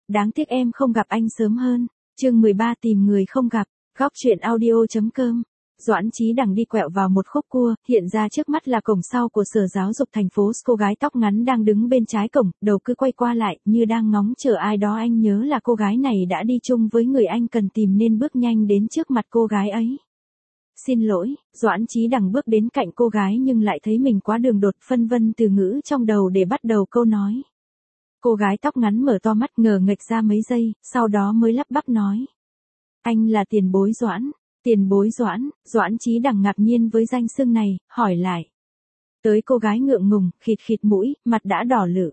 đáng tiếc em không gặp anh sớm hơn. Chương 13 tìm người không gặp. Góc truyện audio.com. Doãn Chí Đằng đi quẹo vào một khúc cua, hiện ra trước mắt là cổng sau của Sở Giáo dục thành phố. Cô gái tóc ngắn đang đứng bên trái cổng, đầu cứ quay qua lại, như đang ngóng chờ ai đó. Anh nhớ là cô gái này đã đi chung với người anh cần tìm nên bước nhanh đến trước mặt cô gái ấy. Xin lỗi, Doãn Chí Đằng bước đến cạnh cô gái nhưng lại thấy mình quá đường đột, phân vân từ ngữ trong đầu để bắt đầu câu nói. Cô gái tóc ngắn mở to mắt ngờ nghệch ra mấy giây, sau đó mới lắp bắp nói. Anh là tiền bối Doãn. Tiền bối Doãn. Doãn Chí Đằng ngạc nhiên với danh xưng này, hỏi lại. Tới cô gái ngượng ngùng, khịt khịt mũi, mặt đã đỏ lự.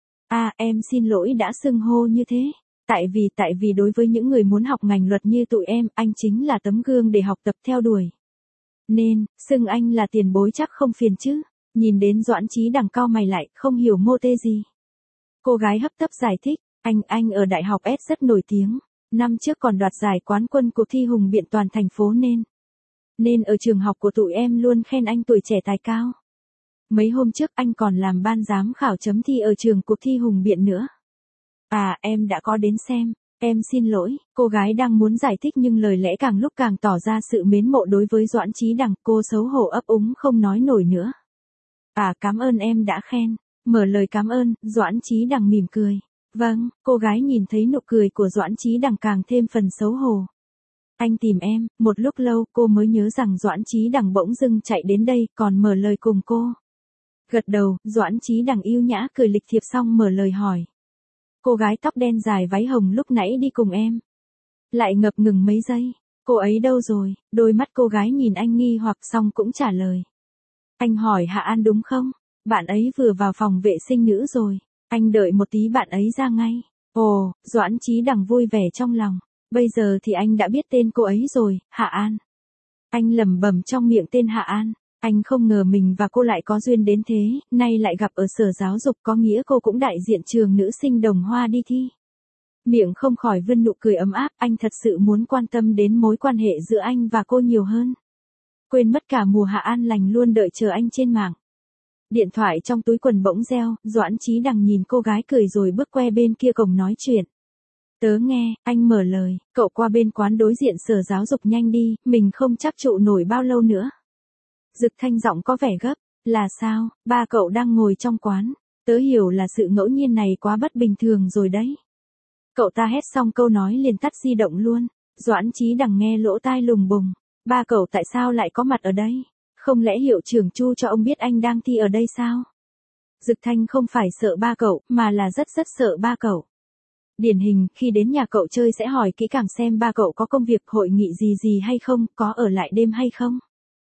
Em xin lỗi đã xưng hô như thế. Tại vì đối với những người muốn học ngành luật như tụi em, anh chính là tấm gương để học tập theo đuổi. Nên, xưng anh là tiền bối chắc không phiền chứ. Nhìn đến Doãn Chí Đằng cau mày lại, không hiểu mô tê gì. Cô gái hấp tấp giải thích, anh ở Đại học S rất nổi tiếng. Năm trước còn đoạt giải quán quân cuộc thi hùng biện toàn thành phố nên ở trường học của tụi em luôn khen anh tuổi trẻ tài cao. Mấy hôm trước anh còn làm ban giám khảo chấm thi ở trường cuộc thi hùng biện nữa. Em đã có đến xem. Em xin lỗi, cô gái đang muốn giải thích nhưng lời lẽ càng lúc càng tỏ ra sự mến mộ đối với Doãn Chí Đằng. Cô xấu hổ ấp úng không nói nổi nữa. Cảm ơn em đã khen. Mở lời cảm ơn, Doãn Chí Đằng mỉm cười. Vâng, cô gái nhìn thấy nụ cười của Doãn Chí Đằng càng thêm phần xấu hổ. Anh tìm em, một lúc lâu cô mới nhớ rằng Doãn Chí Đằng bỗng dưng chạy đến đây còn mở lời cùng cô. Gật đầu, Doãn Chí Đằng yêu nhã cười lịch thiệp xong mở lời hỏi. Cô gái tóc đen dài váy hồng lúc nãy đi cùng em. Lại ngập ngừng mấy giây, cô ấy đâu rồi? Đôi mắt cô gái nhìn anh nghi hoặc xong cũng trả lời. Anh hỏi Hạ An đúng không? Bạn ấy vừa vào phòng vệ sinh nữ rồi. Anh đợi một tí bạn ấy ra ngay. Ồ, Doãn Chí Đằng vui vẻ trong lòng. Bây giờ thì anh đã biết tên cô ấy rồi, Hạ An. Anh lẩm bẩm trong miệng tên Hạ An. Anh không ngờ mình và cô lại có duyên đến thế, nay lại gặp ở Sở Giáo dục, có nghĩa cô cũng đại diện trường nữ sinh Đồng Hoa đi thi. Miệng không khỏi vươn nụ cười ấm áp, anh thật sự muốn quan tâm đến mối quan hệ giữa anh và cô nhiều hơn. Quên mất cả mùa Hạ An lành luôn đợi chờ anh trên mạng. Điện thoại trong túi quần bỗng reo, Doãn Chí Đằng nhìn cô gái cười rồi bước qua bên kia cổng nói chuyện. Tớ nghe, anh mở lời, cậu qua bên quán đối diện Sở Giáo dục nhanh đi, mình không chắc trụ nổi bao lâu nữa. Dực Thanh giọng có vẻ gấp, là sao, ba cậu đang ngồi trong quán, tớ hiểu là sự ngẫu nhiên này quá bất bình thường rồi đấy. Cậu ta hét xong câu nói liền tắt di động luôn, Doãn Chí Đằng nghe lỗ tai lùng bùng, ba cậu tại sao lại có mặt ở đây? Không lẽ hiệu trưởng Chu cho ông biết anh đang thi ở đây sao? Dực Thanh không phải sợ ba cậu, mà là rất sợ ba cậu. Điển hình, khi đến nhà cậu chơi sẽ hỏi kỹ càng xem ba cậu có công việc hội nghị gì hay không, có ở lại đêm hay không.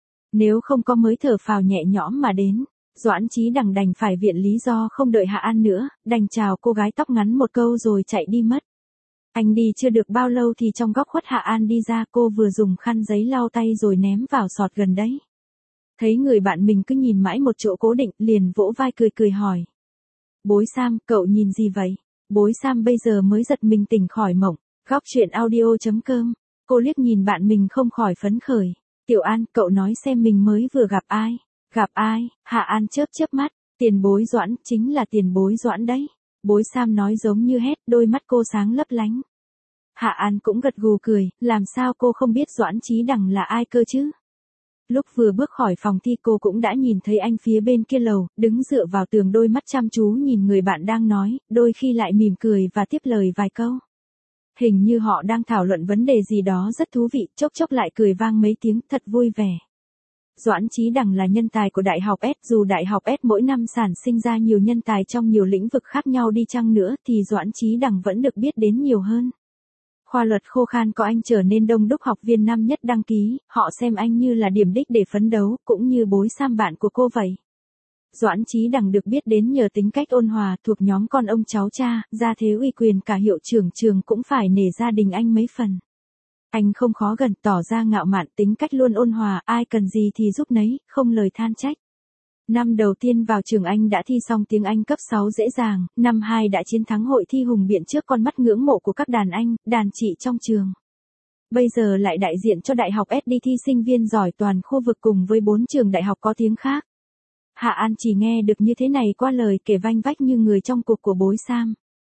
Nếu không có mới thở phào nhẹ nhõm mà đến. Doãn Chí Đằng đành phải viện lý do không đợi Hạ An nữa, đành chào cô gái tóc ngắn một câu rồi chạy đi mất. Anh đi chưa được bao lâu thì trong góc khuất Hạ An đi ra, cô vừa dùng khăn giấy lau tay rồi ném vào sọt gần đấy. Thấy người bạn mình cứ nhìn mãi một chỗ cố định, liền vỗ vai cười hỏi. Bối Sam, cậu nhìn gì vậy? Bối Sam bây giờ mới giật mình tỉnh khỏi mộng. Góc truyện audio.com. Cô liếc nhìn bạn mình không khỏi phấn khởi. Tiểu An, cậu nói xem mình mới vừa gặp ai? Gặp ai? Hạ An chớp mắt. Tiền bối Doãn, chính là tiền bối Doãn đấy. Bối Sam nói giống như hét, đôi mắt cô sáng lấp lánh. Hạ An cũng gật gù cười, làm sao cô không biết Doãn Chí Đằng là ai cơ chứ? Lúc vừa bước khỏi phòng thi cô cũng đã nhìn thấy anh phía bên kia lầu, đứng dựa vào tường đôi mắt chăm chú nhìn người bạn đang nói, đôi khi lại mỉm cười và tiếp lời vài câu. Hình như họ đang thảo luận vấn đề gì đó rất thú vị, chốc lại cười vang mấy tiếng, thật vui vẻ. Doãn Chí Đằng là nhân tài của Đại học S, dù Đại học S mỗi năm sản sinh ra nhiều nhân tài trong nhiều lĩnh vực khác nhau đi chăng nữa thì Doãn Chí Đằng vẫn được biết đến nhiều hơn. Khoa luật khô khan có anh trở nên đông đúc học viên năm nhất đăng ký, họ xem anh như là điểm đích để phấn đấu, cũng như Bối Sam bạn của cô vậy. Doãn Chí Đằng được biết đến nhờ tính cách ôn hòa, thuộc nhóm con ông cháu cha, gia thế uy quyền, cả hiệu trưởng trường cũng phải nể gia đình anh mấy phần. Anh không khó gần, tỏ ra ngạo mạn, tính cách luôn ôn hòa, ai cần gì thì giúp nấy, không lời than trách. Năm đầu tiên vào trường anh đã thi xong tiếng Anh cấp 6 dễ dàng, năm 2 đã chiến thắng hội thi hùng biện trước con mắt ngưỡng mộ của các đàn anh, đàn chị trong trường. Bây giờ lại đại diện cho Đại học S đi thi sinh viên giỏi toàn khu vực cùng với 4 trường đại học có tiếng khác. Hạ An chỉ nghe được như thế này qua lời kể vanh vách như người trong cuộc của Bối Sam.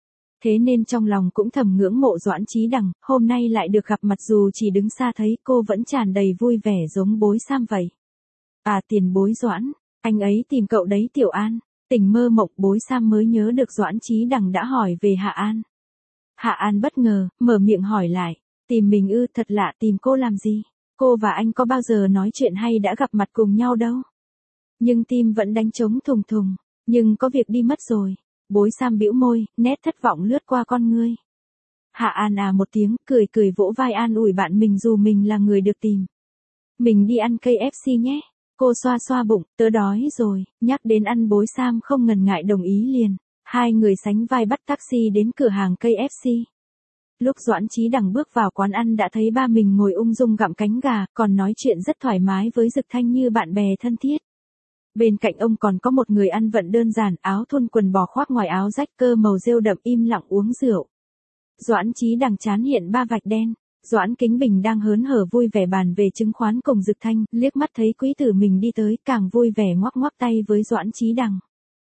Thế nên trong lòng cũng thầm ngưỡng mộ Doãn Chí Đằng, hôm nay lại được gặp mặt dù chỉ đứng xa thấy cô vẫn tràn đầy vui vẻ giống bối Sam vậy. À tiền bối Doãn, anh ấy tìm cậu đấy Tiểu An. Tỉnh mơ mộng bối Sam mới nhớ được Doãn Chí Đằng đã hỏi về Hạ An. Hạ An bất ngờ, mở miệng hỏi lại. Tìm mình ư, thật lạ, tìm cô làm gì? Cô và anh có bao giờ nói chuyện hay đã gặp mặt cùng nhau đâu. Nhưng tim vẫn đánh trống thùng thùng. Nhưng có việc đi mất rồi. Bối Sam bĩu môi, nét thất vọng lướt qua con ngươi. Hạ An à một tiếng, cười cười vỗ vai an ủi bạn mình dù mình là người được tìm. Mình đi ăn KFC nhé. Cô xoa xoa bụng, tớ đói rồi, nhắc đến ăn bối Sam không ngần ngại đồng ý liền. Hai người sánh vai bắt taxi đến cửa hàng KFC. Lúc Doãn Chí Đằng bước vào quán ăn đã thấy ba mình ngồi ung dung gặm cánh gà, còn nói chuyện rất thoải mái với Dực Thanh như bạn bè thân thiết. Bên cạnh ông còn có một người ăn vận đơn giản, áo thun quần bò khoác ngoài áo rách cơ màu rêu đậm im lặng uống rượu. Doãn Chí Đằng trán hiện ba vạch đen. Doãn Kính Bình đang hớn hở vui vẻ bàn về chứng khoán cùng Dực Thanh, liếc mắt thấy quý tử mình đi tới, càng vui vẻ ngoắc ngoắc tay với Doãn Chí Đằng.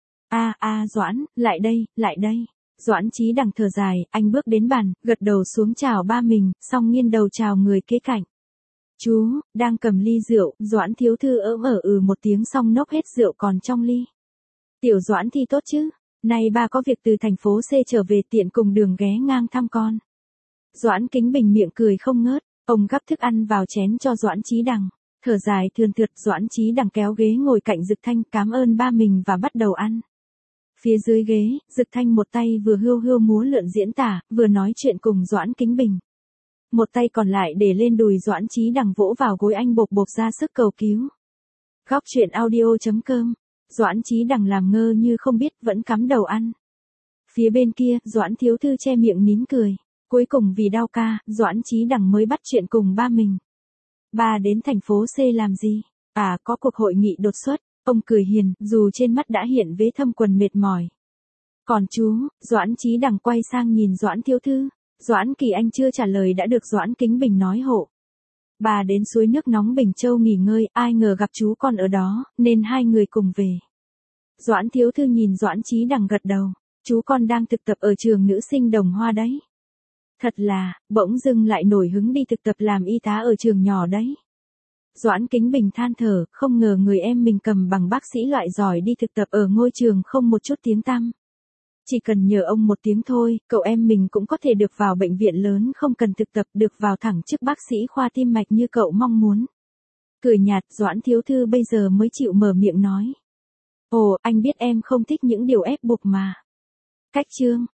Doãn, lại đây, lại đây. Doãn Chí Đằng thở dài, anh bước đến bàn, gật đầu xuống chào ba mình, xong nghiêng đầu chào người kế cạnh. Chú, đang cầm ly rượu, Doãn thiếu thư một tiếng xong nốc hết rượu còn trong ly. Tiểu Doãn thi tốt chứ? Nay ba có việc từ thành phố C trở về tiện cùng đường ghé ngang thăm con. Doãn Kính Bình miệng cười không ngớt, ông gắp thức ăn vào chén cho Doãn Chí Đằng, thở dài thườn thượt. Doãn Chí Đằng kéo ghế ngồi cạnh Dực Thanh, cảm ơn ba mình và bắt đầu ăn. Phía dưới ghế, Dực Thanh một tay vừa hươu hươu múa lượn diễn tả, vừa nói chuyện cùng Doãn Kính Bình. Một tay còn lại để lên đùi Doãn Chí Đằng vỗ vào gối anh bộp bộp ra sức cầu cứu. Góc truyện audio.com. Doãn Chí Đằng làm ngơ như không biết vẫn cắm đầu ăn. Phía bên kia, Doãn thiếu thư che miệng nín cười. Cuối cùng vì đau ca, Doãn Chí Đằng mới bắt chuyện cùng ba mình. Ba đến thành phố C làm gì? Có cuộc hội nghị đột xuất. Ông cười hiền, dù trên mắt đã hiện vết thâm quần mệt mỏi. Còn chú, Doãn Chí Đằng quay sang nhìn Doãn thiếu thư. Doãn Kỳ Anh chưa trả lời đã được Doãn Kính Bình nói hộ. Bà đến suối nước nóng Bình Châu nghỉ ngơi, ai ngờ gặp chú con ở đó, nên hai người cùng về. Doãn thiếu thư nhìn Doãn Chí Đằng gật đầu. Chú con đang thực tập ở trường nữ sinh Đồng Hoa đấy. Thật là, bỗng dưng lại nổi hứng đi thực tập làm y tá ở trường nhỏ đấy. Doãn Kính Bình than thở, không ngờ người em mình cầm bằng bác sĩ loại giỏi đi thực tập ở ngôi trường không một chút tiếng tăm. Chỉ cần nhờ ông một tiếng thôi, cậu em mình cũng có thể được vào bệnh viện lớn không cần thực tập, được vào thẳng chức bác sĩ khoa tim mạch như cậu mong muốn. Cười nhạt, Doãn thiếu thư bây giờ mới chịu mở miệng nói. Ồ, anh biết em không thích những điều ép buộc mà. Cách chương.